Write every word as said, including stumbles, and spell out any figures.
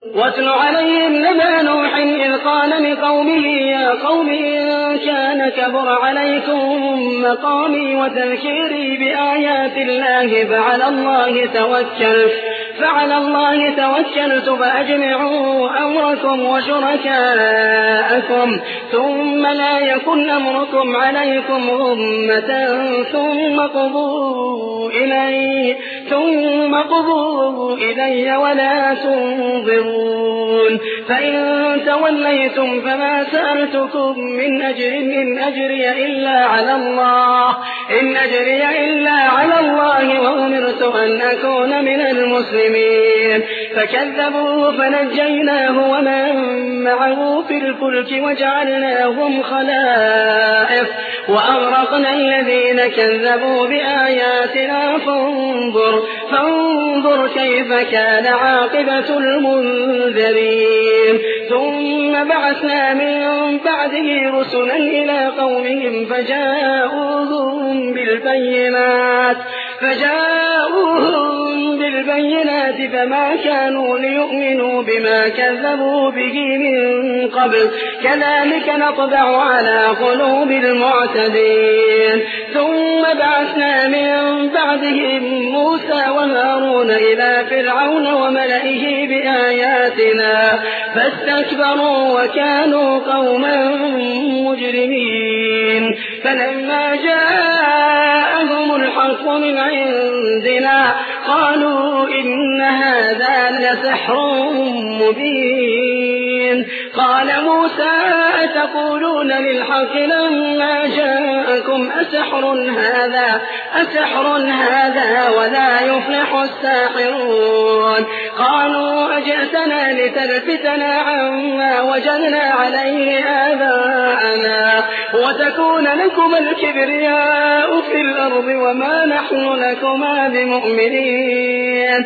واتل عليهم نبأ نوح إذ قال لقومه يا قوم إن كان كبر عليكم مقامي وتذكيري بآيات الله فعلى الله توكلت فعلى الله توكلت فأجمعوا أمركم وشركاءكم ثم لا يكن أمركم عليكم غمة ثم قضوا إلي ثم قضوا إلي ولا تنظرون فإن توليتم فما سألتكم من أجر إن أجري إلا على الله إن أجري إلا على الله وأمرت أن أكون من المسلمين فكذبوه فنجيناه ومن معه في الفلك وجعلناهم خلائف وأغرقنا الذين كذبوا بآياتنا فانظر فانظر كيف كان عاقبة المنذرين ثم بعثنا من بعده رسلا إلى قومهم فجاءوهم بالبينات فجاءوهم بالبينات فما كانوا ليؤمنوا بما كذبوا به من قبل كذلك نطبع على قلوب المعتدين ثم بعثنا من بعدهم موسى وهارون إلى فرعون وملئه بآياتنا فاستكبروا وكانوا قوما مجرمين فلما جاءهم الحق من عندنا قالوا إن هذا لسحر مبين قال موسى أتقولون للحق لما جاءكم أسحر هذا أسحر هذا ولا يفلح الساحرون قالوا أجئتنا لتلفتنا عما وجدنا عليه آباءنا وتكون لكم الكبرياء في الأرض وما نحن لكما بمؤمنين